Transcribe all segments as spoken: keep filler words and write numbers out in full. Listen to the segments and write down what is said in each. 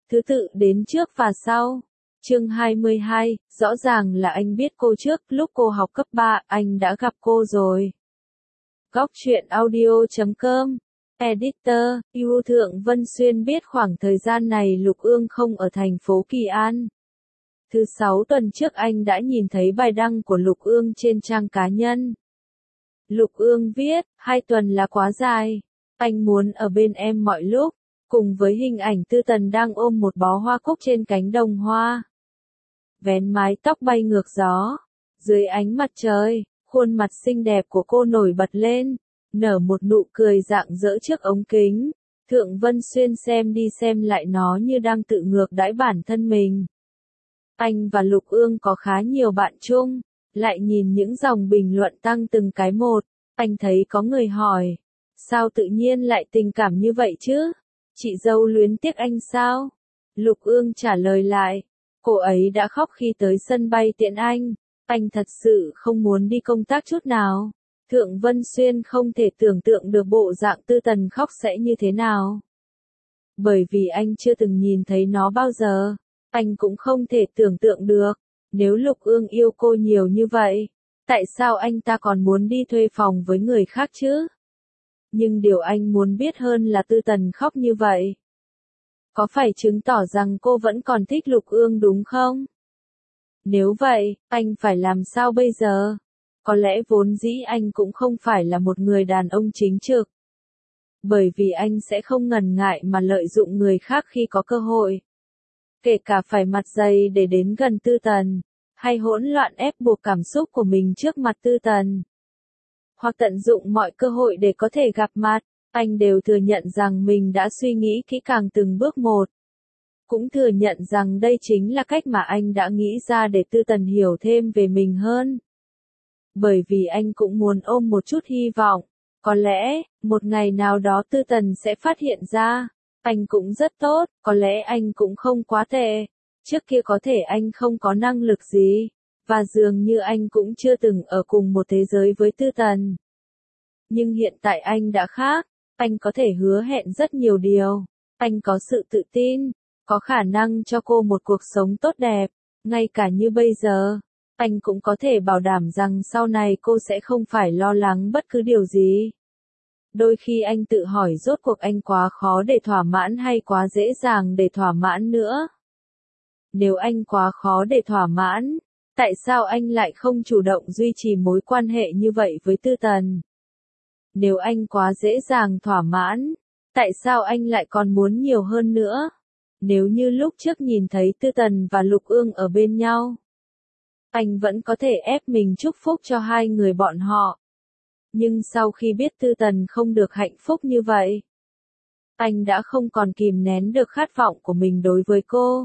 thứ tự đến trước và sau. Chương hai mươi hai, rõ ràng là anh biết cô trước, lúc cô học cấp ba, anh đã gặp cô rồi. Góc truyện audio chấm com Editor, yêu Thượng Vân Xuyên biết khoảng thời gian này Lục Ương không ở thành phố Kỳ An. Thứ sáu tuần trước anh đã nhìn thấy bài đăng của Lục Ương trên trang cá nhân. Lục Ương viết, hai tuần là quá dài. Anh muốn ở bên em mọi lúc, cùng với hình ảnh Tư Tần đang ôm một bó hoa cúc trên cánh đồng hoa. Vén mái tóc bay ngược gió. Dưới ánh mặt trời, khuôn mặt xinh đẹp của cô nổi bật lên, nở một nụ cười rạng rỡ trước ống kính. Thượng Vân Xuyên xem đi xem lại nó như đang tự ngược đãi bản thân mình. Anh và Lục Ương có khá nhiều bạn chung, lại nhìn những dòng bình luận tăng từng cái một, anh thấy có người hỏi, sao tự nhiên lại tình cảm như vậy chứ? Chị dâu luyến tiếc anh sao? Lục Ương trả lời lại, cô ấy đã khóc khi tới sân bay tiễn anh, anh thật sự không muốn đi công tác chút nào. Thượng Vân Xuyên không thể tưởng tượng được bộ dạng Tư Tần khóc sẽ như thế nào. Bởi vì anh chưa từng nhìn thấy nó bao giờ, anh cũng không thể tưởng tượng được, nếu Lục Ương yêu cô nhiều như vậy, tại sao anh ta còn muốn đi thuê phòng với người khác chứ? Nhưng điều anh muốn biết hơn là Tư Tần khóc như vậy. Có phải chứng tỏ rằng cô vẫn còn thích Lục Ương đúng không? Nếu vậy, anh phải làm sao bây giờ? Có lẽ vốn dĩ anh cũng không phải là một người đàn ông chính trực. Bởi vì anh sẽ không ngần ngại mà lợi dụng người khác khi có cơ hội. Kể cả phải mặt dày để đến gần Tư Tần, hay hỗn loạn ép buộc cảm xúc của mình trước mặt Tư Tần. Hoặc tận dụng mọi cơ hội để có thể gặp mặt, anh đều thừa nhận rằng mình đã suy nghĩ kỹ càng từng bước một. Cũng thừa nhận rằng đây chính là cách mà anh đã nghĩ ra để Tư Tần hiểu thêm về mình hơn. Bởi vì anh cũng muốn ôm một chút hy vọng, có lẽ, một ngày nào đó Tư Tần sẽ phát hiện ra, anh cũng rất tốt, có lẽ anh cũng không quá tệ. Trước kia có thể anh không có năng lực gì, và dường như anh cũng chưa từng ở cùng một thế giới với Tư Tần. Nhưng hiện tại anh đã khác, anh có thể hứa hẹn rất nhiều điều, anh có sự tự tin, có khả năng cho cô một cuộc sống tốt đẹp, ngay cả như bây giờ, anh cũng có thể bảo đảm rằng sau này cô sẽ không phải lo lắng bất cứ điều gì. Đôi khi anh tự hỏi rốt cuộc anh quá khó để thỏa mãn hay quá dễ dàng để thỏa mãn nữa. Nếu anh quá khó để thỏa mãn, tại sao anh lại không chủ động duy trì mối quan hệ như vậy với Tư Tần? Nếu anh quá dễ dàng thỏa mãn, tại sao anh lại còn muốn nhiều hơn nữa? Nếu như lúc trước nhìn thấy Tư Tần và Lục Ương ở bên nhau, anh vẫn có thể ép mình chúc phúc cho hai người bọn họ. Nhưng sau khi biết Tư Tần không được hạnh phúc như vậy, anh đã không còn kìm nén được khát vọng của mình đối với cô.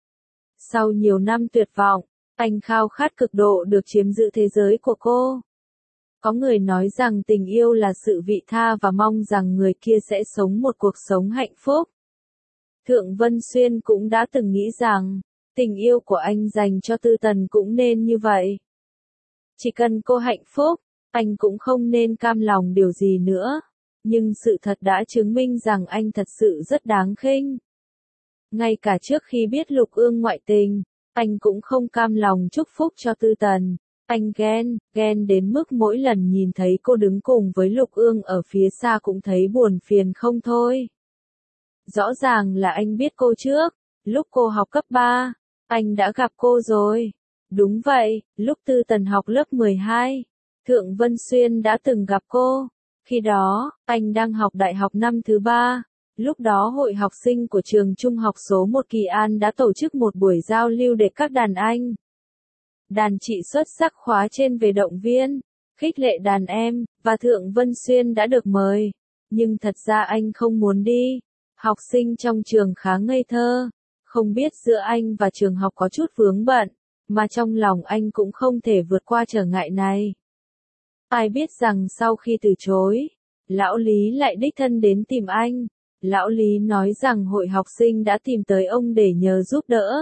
Sau nhiều năm tuyệt vọng, anh khao khát cực độ được chiếm giữ thế giới của cô. Có người nói rằng tình yêu là sự vị tha và mong rằng người kia sẽ sống một cuộc sống hạnh phúc. Thượng Vân Xuyên cũng đã từng nghĩ rằng, tình yêu của anh dành cho Tư Tần cũng nên như vậy. Chỉ cần cô hạnh phúc, anh cũng không nên cam lòng điều gì nữa. Nhưng sự thật đã chứng minh rằng anh thật sự rất đáng khinh. Ngay cả trước khi biết Lục Ương ngoại tình, anh cũng không cam lòng chúc phúc cho Tư Tần. Anh ghen, ghen đến mức mỗi lần nhìn thấy cô đứng cùng với Lục Ương ở phía xa cũng thấy buồn phiền không thôi. Rõ ràng là anh biết cô trước, lúc cô học cấp ba, anh đã gặp cô rồi. Đúng vậy, lúc Tư Tần học lớp mười hai, Thượng Vân Xuyên đã từng gặp cô. Khi đó, anh đang học đại học năm thứ ba. Lúc đó hội học sinh của trường trung học số một Kỳ An đã tổ chức một buổi giao lưu để các đàn anh, đàn chị xuất sắc khóa trên về động viên, khích lệ đàn em, và Thượng Vân Xuyên đã được mời. Nhưng thật ra anh không muốn đi. Học sinh trong trường khá ngây thơ, không biết giữa anh và trường học có chút vướng bận, mà trong lòng anh cũng không thể vượt qua trở ngại này. Ai biết rằng sau khi từ chối, Lão Lý lại đích thân đến tìm anh. Lão Lý nói rằng hội học sinh đã tìm tới ông để nhờ giúp đỡ.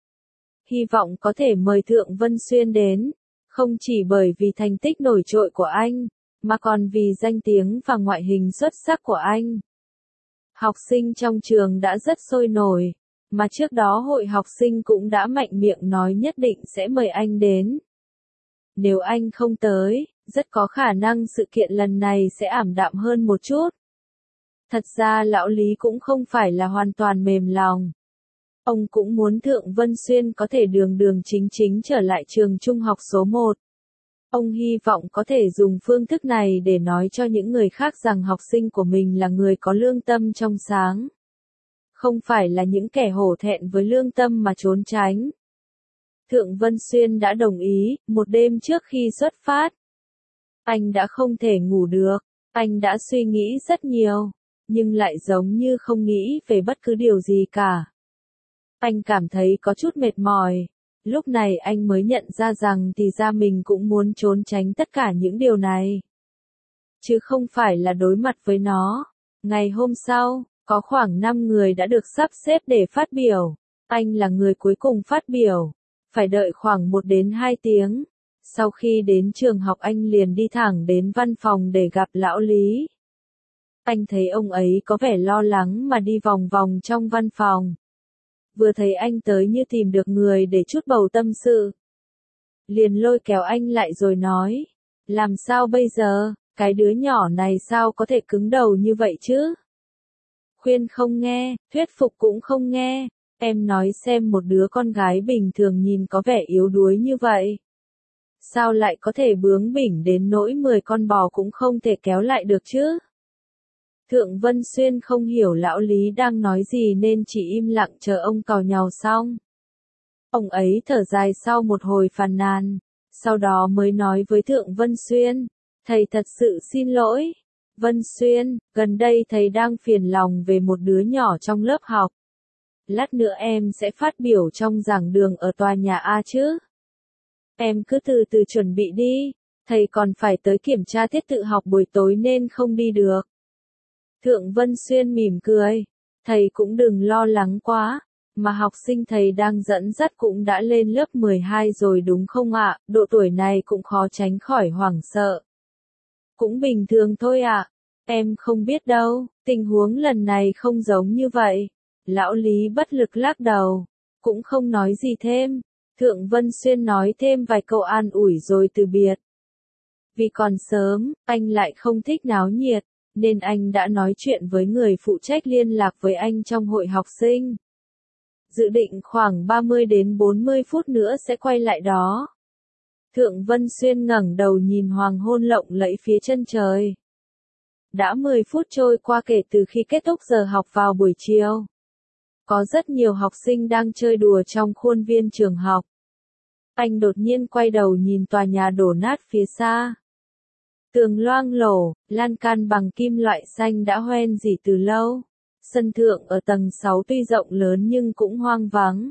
Hy vọng có thể mời Thượng Vân Xuyên đến, không chỉ bởi vì thành tích nổi trội của anh, mà còn vì danh tiếng và ngoại hình xuất sắc của anh. Học sinh trong trường đã rất sôi nổi, Mà trước đó hội học sinh cũng đã mạnh miệng nói nhất định sẽ mời anh đến. Nếu anh không tới, rất có khả năng sự kiện lần này sẽ ảm đạm hơn một chút. Thật ra lão Lý cũng không phải là hoàn toàn mềm lòng. Ông cũng muốn Thượng Vân Xuyên có thể đường đường chính chính trở lại trường trung học số một. Ông hy vọng có thể dùng phương thức này để nói cho những người khác rằng học sinh của mình là người có lương tâm trong sáng. Không phải là những kẻ hổ thẹn với lương tâm mà trốn tránh. Thượng Vân Xuyên đã đồng ý, một đêm trước khi xuất phát. Anh đã không thể ngủ được, anh đã suy nghĩ rất nhiều, nhưng lại giống như không nghĩ về bất cứ điều gì cả. Anh cảm thấy có chút mệt mỏi. Lúc này anh mới nhận ra rằng thì ra mình cũng muốn trốn tránh tất cả những điều này. Chứ không phải là đối mặt với nó. Ngày hôm sau, có khoảng năm người đã được sắp xếp để phát biểu. Anh là người cuối cùng phát biểu. Phải đợi khoảng một đến hai tiếng. Sau khi đến trường học anh liền đi thẳng đến văn phòng để gặp lão Lý. Anh thấy ông ấy có vẻ lo lắng mà đi vòng vòng trong văn phòng. Vừa thấy anh tới như tìm được người để chút bầu tâm sự. Liền lôi kéo anh lại rồi nói. Làm sao bây giờ, cái đứa nhỏ này sao có thể cứng đầu như vậy chứ? Khuyên không nghe, thuyết phục cũng không nghe. Em nói xem một đứa con gái bình thường nhìn có vẻ yếu đuối như vậy. Sao lại có thể bướng bỉnh đến nỗi mười con bò cũng không thể kéo lại được chứ? Thượng Vân Xuyên không hiểu lão Lý đang nói gì nên chỉ im lặng chờ ông càu nhàu xong. Ông ấy thở dài sau một hồi phàn nàn, sau đó mới nói với Thượng Vân Xuyên, thầy thật sự xin lỗi. Vân Xuyên, gần đây thầy đang phiền lòng về một đứa nhỏ trong lớp học. Lát nữa em sẽ phát biểu trong giảng đường ở tòa nhà A chứ. Em cứ từ từ chuẩn bị đi, thầy còn phải tới kiểm tra thiết tự học buổi tối nên không đi được. Thượng Vân Xuyên mỉm cười, thầy cũng đừng lo lắng quá, mà học sinh thầy đang dẫn dắt cũng đã lên lớp mười hai rồi đúng không ạ, độ tuổi này cũng khó tránh khỏi hoảng sợ. Cũng bình thường thôi ạ, em không biết đâu, tình huống lần này không giống như vậy. Lão Lý bất lực lắc đầu, cũng không nói gì thêm. Thượng Vân Xuyên nói thêm vài câu an ủi rồi từ biệt. Vì còn sớm, anh lại không thích náo nhiệt, nên anh đã nói chuyện với người phụ trách liên lạc với anh trong hội học sinh. Dự định khoảng ba mươi đến bốn mươi phút nữa sẽ quay lại đó. Thượng Vân Xuyên ngẩng đầu nhìn hoàng hôn lộng lẫy phía chân trời. Đã mười phút trôi qua kể từ khi kết thúc giờ học vào buổi chiều. Có rất nhiều học sinh đang chơi đùa trong khuôn viên trường học. Anh đột nhiên quay đầu nhìn tòa nhà đổ nát phía xa. Tường loang lổ, lan can bằng kim loại xanh đã hoen rỉ từ lâu. Sân thượng ở tầng sáu tuy rộng lớn nhưng cũng hoang vắng.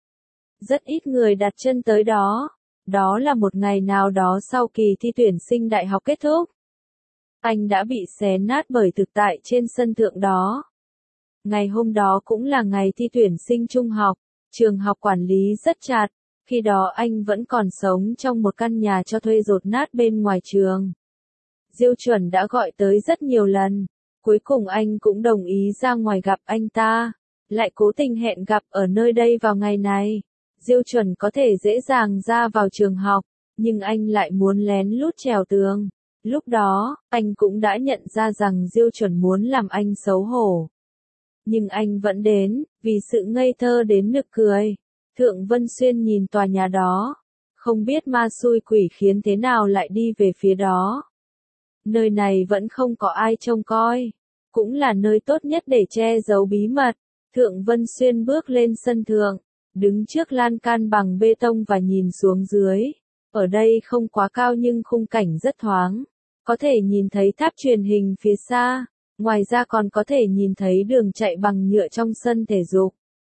Rất ít người đặt chân tới đó. Đó là một ngày nào đó sau kỳ thi tuyển sinh đại học kết thúc. Anh đã bị xé nát bởi thực tại trên sân thượng đó. Ngày hôm đó cũng là ngày thi tuyển sinh trung học, trường học quản lý rất chặt, khi đó anh vẫn còn sống trong một căn nhà cho thuê dột nát bên ngoài trường. Diêu Chuẩn đã gọi tới rất nhiều lần, cuối cùng anh cũng đồng ý ra ngoài gặp anh ta, lại cố tình hẹn gặp ở nơi đây vào ngày này. Diêu Chuẩn có thể dễ dàng ra vào trường học, nhưng anh lại muốn lén lút trèo tường. Lúc đó, anh cũng đã nhận ra rằng Diêu Chuẩn muốn làm anh xấu hổ. Nhưng anh vẫn đến, vì sự ngây thơ đến nực cười. Thượng Vân Xuyên nhìn tòa nhà đó, không biết ma xui quỷ khiến thế nào lại đi về phía đó. Nơi này vẫn không có ai trông coi, cũng là nơi tốt nhất để che giấu bí mật. Thượng Vân Xuyên bước lên sân thượng, đứng trước lan can bằng bê tông và nhìn xuống dưới. Ở đây không quá cao nhưng khung cảnh rất thoáng, có thể nhìn thấy tháp truyền hình phía xa. Ngoài ra còn có thể nhìn thấy đường chạy bằng nhựa trong sân thể dục.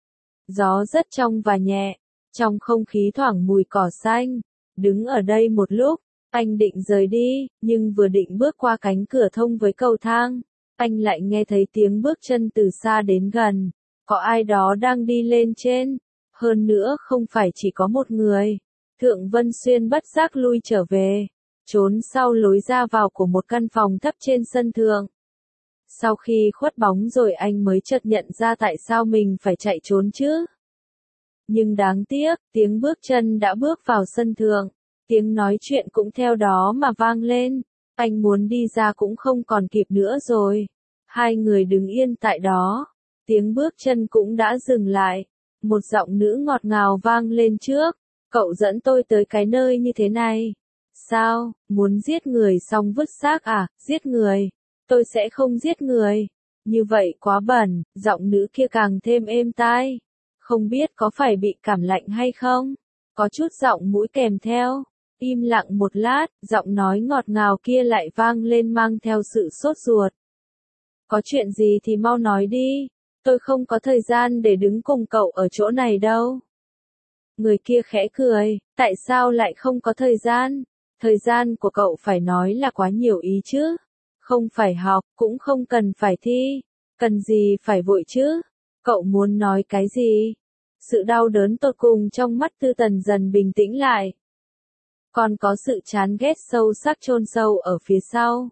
Gió rất trong và nhẹ, trong không khí thoảng mùi cỏ xanh. Đứng ở đây một lúc, anh định rời đi, nhưng vừa định bước qua cánh cửa thông với cầu thang, anh lại nghe thấy tiếng bước chân từ xa đến gần. Có ai đó đang đi lên trên, hơn nữa không phải chỉ có một người. Thượng Vân Xuyên bất giác lui trở về, trốn sau lối ra vào của một căn phòng thấp trên sân thượng. Sau khi khuất bóng rồi anh mới chợt nhận ra tại sao mình phải chạy trốn chứ. Nhưng đáng tiếc, tiếng bước chân đã bước vào sân thượng, tiếng nói chuyện cũng theo đó mà vang lên. Anh muốn đi ra cũng không còn kịp nữa rồi. Hai người đứng yên tại đó. Tiếng bước chân cũng đã dừng lại. Một giọng nữ ngọt ngào vang lên trước. Cậu dẫn tôi tới cái nơi như thế này. Sao, muốn giết người xong vứt xác à, giết người? Tôi sẽ không giết người. Như vậy quá bẩn, giọng nữ kia càng thêm êm tai. Không biết có phải bị cảm lạnh hay không? Có chút giọng mũi kèm theo. Im lặng một lát, giọng nói ngọt ngào kia lại vang lên mang theo sự sốt ruột. Có chuyện gì thì mau nói đi. Tôi không có thời gian để đứng cùng cậu ở chỗ này đâu. Người kia khẽ cười, tại sao lại không có thời gian? Thời gian của cậu phải nói là quá nhiều ý chứ. Không phải học, cũng không cần phải thi. Cần gì phải vội chứ? Cậu muốn nói cái gì? Sự đau đớn tột cùng trong mắt Tư Tần dần bình tĩnh lại. Còn có sự chán ghét sâu sắc chôn sâu ở phía sau.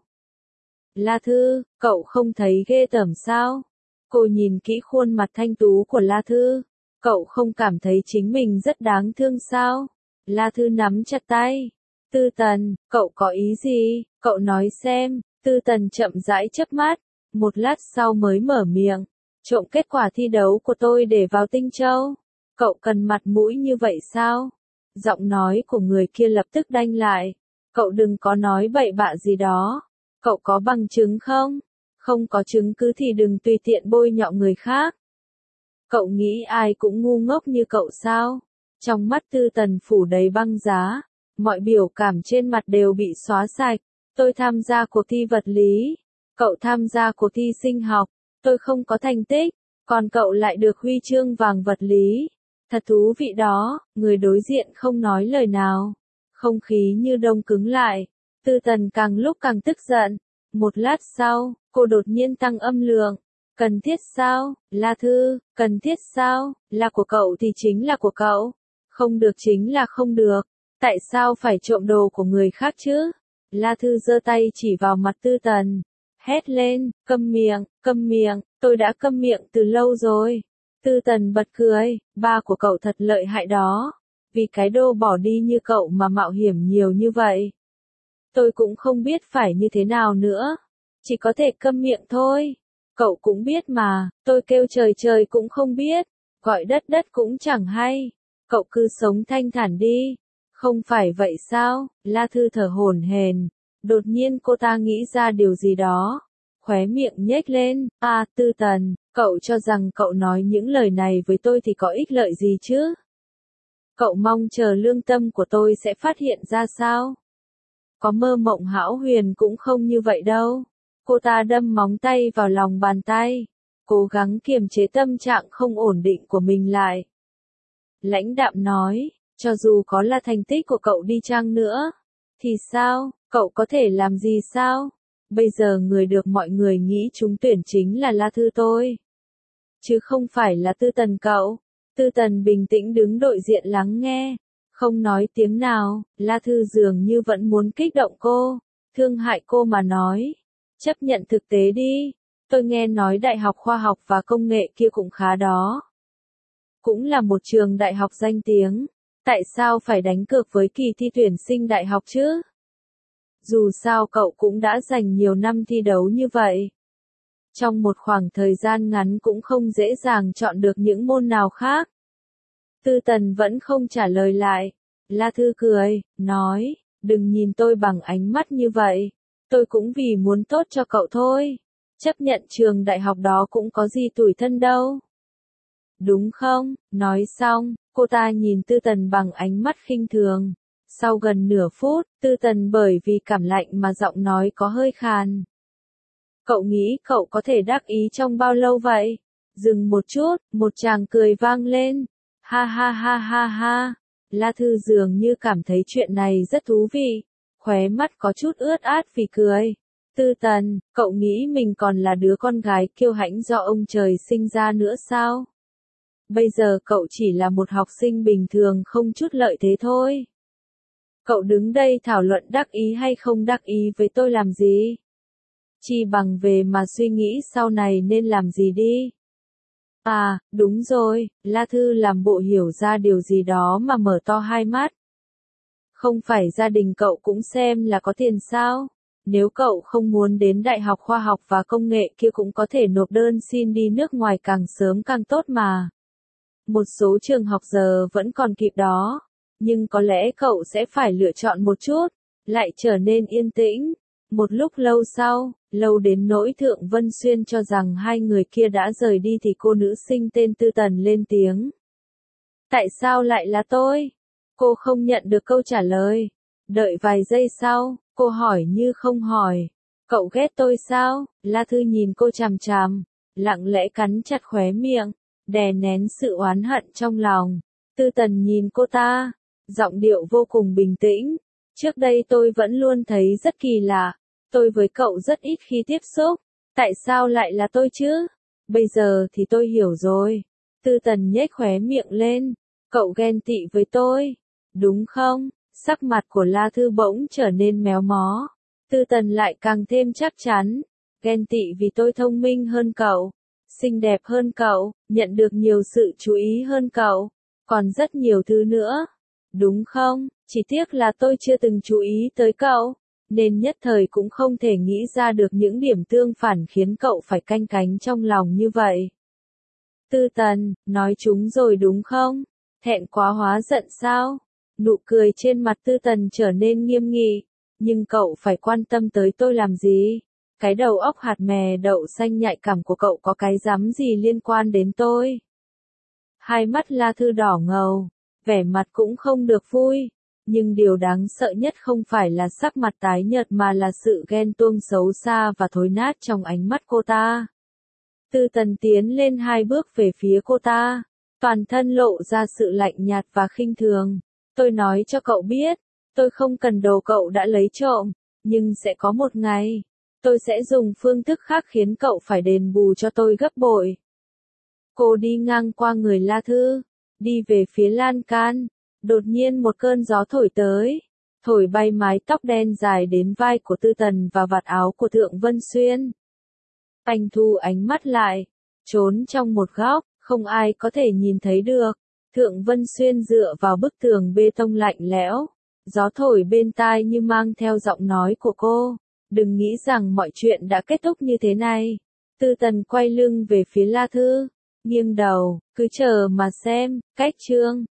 La Thư, cậu không thấy ghê tởm sao? Cô nhìn kỹ khuôn mặt thanh tú của La Thư. Cậu không cảm thấy chính mình rất đáng thương sao? La Thư nắm chặt tay. Tư Tần, cậu có ý gì? Cậu nói xem. Tư Tần chậm rãi chớp mắt. Một lát sau mới mở miệng. Trộm kết quả thi đấu của tôi để vào Tinh Châu. Cậu cần mặt mũi như vậy sao? Giọng nói của người kia lập tức đanh lại. Cậu đừng có nói bậy bạ gì đó. Cậu có bằng chứng không? Không có chứng cứ thì đừng tùy tiện bôi nhọ người khác. Cậu nghĩ ai cũng ngu ngốc như cậu sao? Trong mắt Tư Tần phủ đầy băng giá. Mọi biểu cảm trên mặt đều bị xóa sạch. Tôi tham gia cuộc thi vật lý. Cậu tham gia cuộc thi sinh học. Tôi không có thành tích. Còn cậu lại được huy chương vàng vật lý. Thật thú vị đó. Người đối diện không nói lời nào. Không khí như đông cứng lại. Tư Tần càng lúc càng tức giận. Một lát sau, cô đột nhiên tăng âm lượng. Cần thiết sao? La Thư, cần thiết sao? Là của cậu thì chính là của cậu. Không được chính là không được. Tại sao phải trộm đồ của người khác chứ? La Thư giơ tay chỉ vào mặt Tư Tần. Hét lên, câm miệng, câm miệng, tôi đã câm miệng từ lâu rồi. Tư Tần bật cười, ba của cậu thật lợi hại đó. Vì cái đồ bỏ đi như cậu mà mạo hiểm nhiều như vậy. Tôi cũng không biết phải như thế nào nữa. Chỉ có thể câm miệng thôi. Cậu cũng biết mà, tôi kêu trời trời cũng không biết. Gọi đất đất cũng chẳng hay. Cậu cứ sống thanh thản đi. Không phải vậy sao? La Thư thở hổn hển. Đột nhiên cô ta nghĩ ra điều gì đó. Khóe miệng nhếch lên. À, Tư Tần, cậu cho rằng cậu nói những lời này với tôi thì có ích lợi gì chứ? Cậu mong chờ lương tâm của tôi sẽ phát hiện ra sao? Có mơ mộng hão huyền cũng không như vậy đâu. Cô ta đâm móng tay vào lòng bàn tay. Cố gắng kiềm chế tâm trạng không ổn định của mình lại. Lãnh đạm nói, cho dù có là thành tích của cậu đi chăng nữa. Thì sao, cậu có thể làm gì sao? Bây giờ người được mọi người nghĩ trúng tuyển chính là La Thư tôi. Chứ không phải là Tư Tần cậu. Tư Tần bình tĩnh đứng đội diện lắng nghe. Không nói tiếng nào, La Thư dường như vẫn muốn kích động cô. Thương hại cô mà nói. Chấp nhận thực tế đi. Tôi nghe nói Đại học Khoa học và Công nghệ kia cũng khá đó. Cũng là một trường đại học danh tiếng. Tại sao phải đánh cược với kỳ thi tuyển sinh đại học chứ? Dù sao cậu cũng đã dành nhiều năm thi đấu như vậy. Trong một khoảng thời gian ngắn cũng không dễ dàng chọn được những môn nào khác. Tư Tần vẫn không trả lời lại. La Thư cười, nói, đừng nhìn tôi bằng ánh mắt như vậy. Tôi cũng vì muốn tốt cho cậu thôi. Chấp nhận trường đại học đó cũng có gì tủi thân đâu. Đúng không? Nói xong, cô ta nhìn Tư Tần bằng ánh mắt khinh thường. Sau gần nửa phút, Tư Tần bởi vì cảm lạnh mà giọng nói có hơi khàn. Cậu nghĩ cậu có thể đắc ý trong bao lâu vậy? Dừng một chút, một tràng cười vang lên. Ha ha ha ha ha. La Thư dường như cảm thấy chuyện này rất thú vị. Khóe mắt có chút ướt át vì cười. Tư Tần, cậu nghĩ mình còn là đứa con gái kiêu hãnh do ông trời sinh ra nữa sao? Bây giờ cậu chỉ là một học sinh bình thường không chút lợi thế thôi. Cậu đứng đây thảo luận đắc ý hay không đắc ý với tôi làm gì? Chi bằng về mà suy nghĩ sau này nên làm gì đi. À, đúng rồi, La Thư làm bộ hiểu ra điều gì đó mà mở to hai mắt. Không phải gia đình cậu cũng xem là có tiền sao? Nếu cậu không muốn đến Đại học Khoa học và Công nghệ kia cũng có thể nộp đơn xin đi nước ngoài càng sớm càng tốt mà. Một số trường học giờ vẫn còn kịp đó, nhưng có lẽ cậu sẽ phải lựa chọn một chút, lại trở nên yên tĩnh. Một lúc lâu sau, lâu đến nỗi Thượng Vân Xuyên cho rằng hai người kia đã rời đi thì cô nữ sinh tên Tư Tần lên tiếng. Tại sao lại là tôi? Cô không nhận được câu trả lời. Đợi vài giây sau, cô hỏi như không hỏi. Cậu ghét tôi sao? La Thư nhìn cô chằm chằm, lặng lẽ cắn chặt khóe miệng, đè nén sự oán hận trong lòng. Tư Tần nhìn cô ta, giọng điệu vô cùng bình tĩnh. Trước đây tôi vẫn luôn thấy rất kỳ lạ. Tôi với cậu rất ít khi tiếp xúc. Tại sao lại là tôi chứ? Bây giờ thì tôi hiểu rồi. Tư Tần nhếch khóe miệng lên. Cậu ghen tị với tôi, đúng không? Sắc mặt của La Thư bỗng trở nên méo mó. Tư Tần lại càng thêm chắc chắn. Ghen tị vì tôi thông minh hơn cậu, xinh đẹp hơn cậu, nhận được nhiều sự chú ý hơn cậu, còn rất nhiều thứ nữa. Đúng không? Chỉ tiếc là tôi chưa từng chú ý tới cậu, nên nhất thời cũng không thể nghĩ ra được những điểm tương phản khiến cậu phải canh cánh trong lòng như vậy. Tư Tần, nói chúng rồi đúng không? Thẹn quá hóa giận sao? Nụ cười trên mặt Tư Tần trở nên nghiêm nghị. Nhưng cậu phải quan tâm tới tôi làm gì? Cái đầu óc hạt mè đậu xanh nhạy cảm của cậu có cái dám gì liên quan đến tôi? Hai mắt La Thư đỏ ngầu, vẻ mặt cũng không được vui. Nhưng điều đáng sợ nhất không phải là sắc mặt tái nhợt mà là sự ghen tuông xấu xa và thối nát trong ánh mắt cô ta. Tư Tần tiến lên hai bước về phía cô ta, toàn thân lộ ra sự lạnh nhạt và khinh thường. Tôi nói cho cậu biết, tôi không cần đồ cậu đã lấy trộm, nhưng sẽ có một ngày, tôi sẽ dùng phương thức khác khiến cậu phải đền bù cho tôi gấp bội. Cô đi ngang qua người La Thư, đi về phía lan can, đột nhiên một cơn gió thổi tới, thổi bay mái tóc đen dài đến vai của Tư Tần và vạt áo của Thượng Vân Xuyên. Anh thu ánh mắt lại, trốn trong một góc, không ai có thể nhìn thấy được. Thượng Vân Xuyên dựa vào bức tường bê tông lạnh lẽo, gió thổi bên tai như mang theo giọng nói của cô. Đừng nghĩ rằng mọi chuyện đã kết thúc như thế này. Tư Tần quay lưng về phía La Thư, nghiêng đầu, cứ chờ mà xem, cách chương.